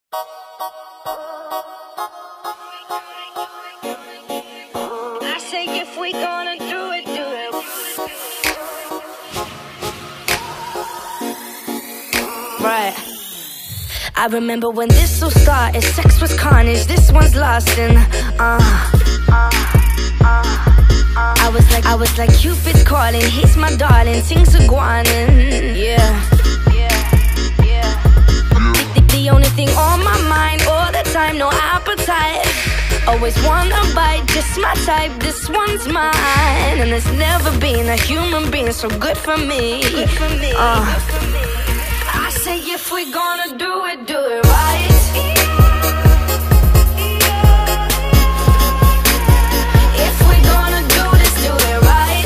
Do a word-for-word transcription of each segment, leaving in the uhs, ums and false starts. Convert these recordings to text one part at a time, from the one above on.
I say if we gonna do it, do it. Right. I remember when this all started. Sex was carnage, this one's lasting. Uh, uh, uh, uh. I was like, I was like Cupid calling. He's my darling, things are guanin'. Yeah, yeah, yeah. The, the only thing on my mind all the time, no appetite. Always wanna bite, just my type, this one's mine. And there's never been a human being so good for me, good for me, uh. good for me. I say if we gonna do it, do it right. If we gonna do this, do it right.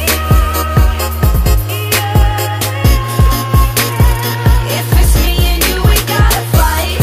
If it's me and you, we gotta fight.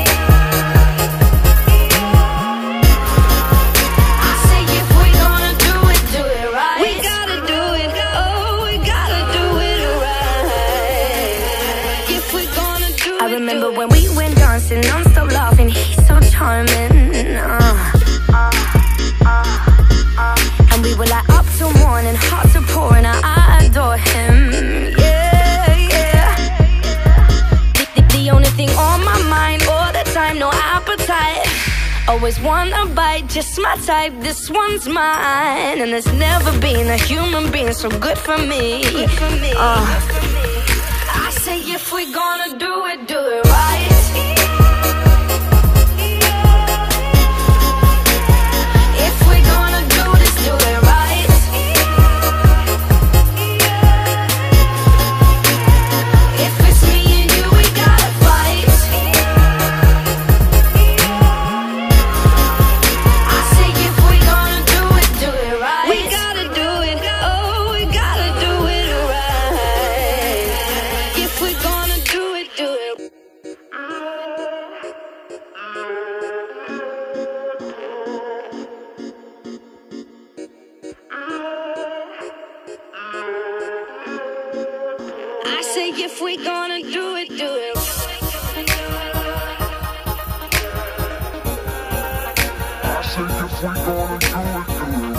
I say if we gonna do it, do it right. We gotta do it, oh, we gotta do it right. If we gonna do it, I remember when we went dancing, non-stop laughing, he's so charming. uh, uh, uh, uh. And we were like up till morning, hot to pouring, I adore him. Yeah, yeah. The, the, the only thing on my mind all the time, no appetite. Always wanna bite, just my type, this one's mine. And there's never been a human being so good for me, good for me, uh. good for me. I say if we gonna do it, do it right. If we gonna do this, do it right. If it's me and you, we gotta fight. I say if we gonna do it, do it right. We gotta do it, oh, we gotta do it right. If we gonna do it, do it. I say if we gonna do it, do it. I say if we gonna do it, do it.